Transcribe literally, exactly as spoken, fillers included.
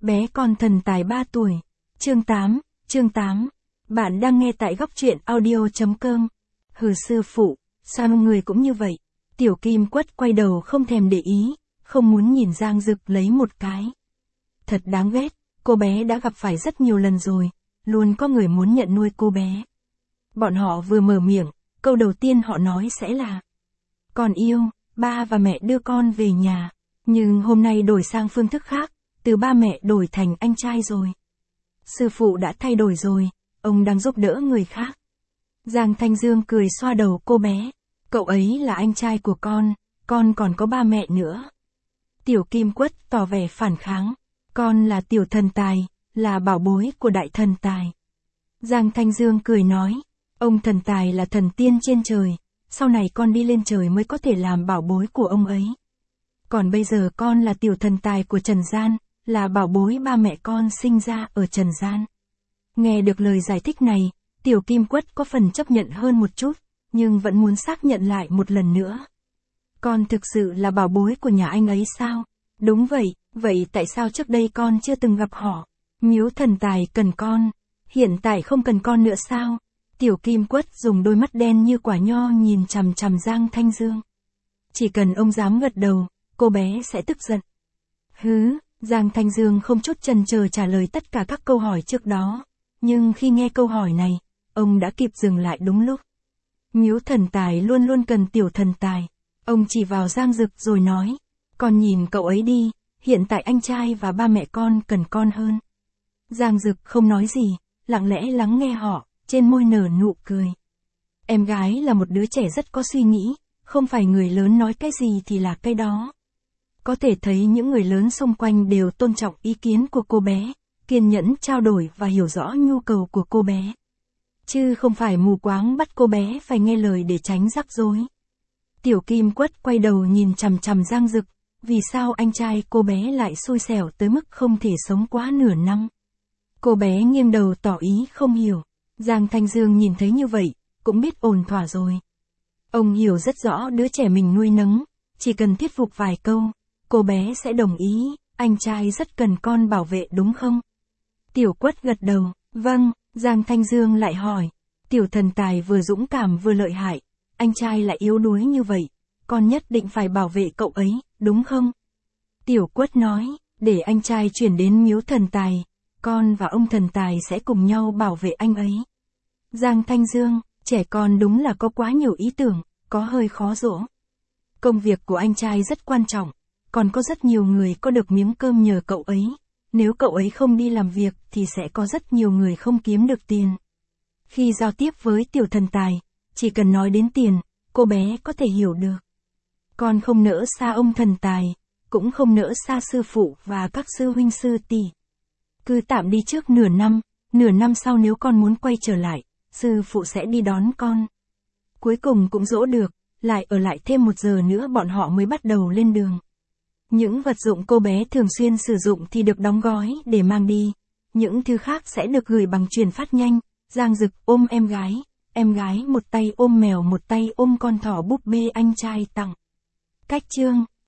bé con thần tài ba tuổi. Chương tám, chương tám. Bạn đang nghe tại góc truyện audio chấm com. Hừ sư phụ, sao người cũng như vậy? Tiểu Kim Quất quay đầu không thèm để ý, không muốn nhìn Giang Dực lấy một cái. Thật đáng ghét, cô bé đã gặp phải rất nhiều lần rồi, luôn có người muốn nhận nuôi cô bé. Bọn họ vừa mở miệng, câu đầu tiên họ nói sẽ là: con yêu, ba và mẹ đưa con về nhà. Nhưng hôm nay đổi sang phương thức khác, từ ba mẹ đổi thành anh trai rồi. Sư phụ đã thay đổi rồi, ông đang giúp đỡ người khác. Giang Thanh Dương cười xoa đầu cô bé. Cậu ấy là anh trai của con, con còn có ba mẹ nữa. Tiểu Kim Quất tỏ vẻ phản kháng. Con là tiểu thần tài, là bảo bối của đại thần tài. Giang Thanh Dương cười nói, ông thần tài là thần tiên trên trời, sau này con đi lên trời mới có thể làm bảo bối của ông ấy. Còn bây giờ con là tiểu thần tài của trần gian, là bảo bối ba mẹ con sinh ra ở trần gian. Nghe được lời giải thích này, Tiểu Kim Quất có phần chấp nhận hơn một chút, nhưng vẫn muốn xác nhận lại một lần nữa. Con thực sự là bảo bối của nhà anh ấy sao? Đúng vậy, vậy tại sao trước đây con chưa từng gặp họ? Miếu thần tài cần con, hiện tại không cần con nữa sao? Tiểu Kim Quất dùng đôi mắt đen như quả nho nhìn chằm chằm Giang Thanh Dương. Chỉ cần ông dám gật đầu, cô bé sẽ tức giận. Hứ, Giang Thanh Dương không chút chần chờ trả lời tất cả các câu hỏi trước đó. Nhưng khi nghe câu hỏi này, ông đã kịp dừng lại đúng lúc. Miếu thần tài luôn luôn cần tiểu thần tài. Ông chỉ vào Giang Dực rồi nói, con nhìn cậu ấy đi, hiện tại anh trai và ba mẹ con cần con hơn. Giang Dực không nói gì, lặng lẽ lắng nghe họ, trên môi nở nụ cười. Em gái là một đứa trẻ rất có suy nghĩ, không phải người lớn nói cái gì thì là cái đó. Có thể thấy những người lớn xung quanh đều tôn trọng ý kiến của cô bé, kiên nhẫn trao đổi và hiểu rõ nhu cầu của cô bé. Chứ không phải mù quáng bắt cô bé phải nghe lời để tránh rắc rối. Tiểu Kim Quất quay đầu nhìn chằm chằm Giang Dực, vì sao anh trai cô bé lại xui xẻo tới mức không thể sống quá nửa năm. Cô bé nghiêng đầu tỏ ý không hiểu. Giang Thanh Dương nhìn thấy như vậy, cũng biết ổn thỏa rồi. Ông hiểu rất rõ đứa trẻ mình nuôi nấng, chỉ cần thuyết phục vài câu, cô bé sẽ đồng ý, anh trai rất cần con bảo vệ đúng không? Tiểu Quất gật đầu, vâng. Giang Thanh Dương lại hỏi, tiểu thần tài vừa dũng cảm vừa lợi hại, anh trai lại yếu đuối như vậy, con nhất định phải bảo vệ cậu ấy, đúng không? Tiểu Quất nói, để anh trai chuyển đến miếu thần tài, con và ông thần tài sẽ cùng nhau bảo vệ anh ấy. Giang Thanh Dương, trẻ con đúng là có quá nhiều ý tưởng, có hơi khó dỗ. Công việc của anh trai rất quan trọng, còn có rất nhiều người có được miếng cơm nhờ cậu ấy. Nếu cậu ấy không đi làm việc thì sẽ có rất nhiều người không kiếm được tiền. Khi giao tiếp với tiểu thần tài, chỉ cần nói đến tiền, cô bé có thể hiểu được. Con không nỡ xa ông thần tài, cũng không nỡ xa sư phụ và các sư huynh sư tỷ. Cứ tạm đi trước nửa năm, nửa năm sau nếu con muốn quay trở lại, sư phụ sẽ đi đón con. Cuối cùng cũng dỗ được, lại ở lại thêm một giờ nữa bọn họ mới bắt đầu lên đường. Những vật dụng cô bé thường xuyên sử dụng thì được đóng gói để mang đi. Những thứ khác sẽ được gửi bằng truyền phát nhanh. Giang Dực ôm em gái. Em gái một tay ôm mèo một tay ôm con thỏ búp bê anh trai tặng. Cách chương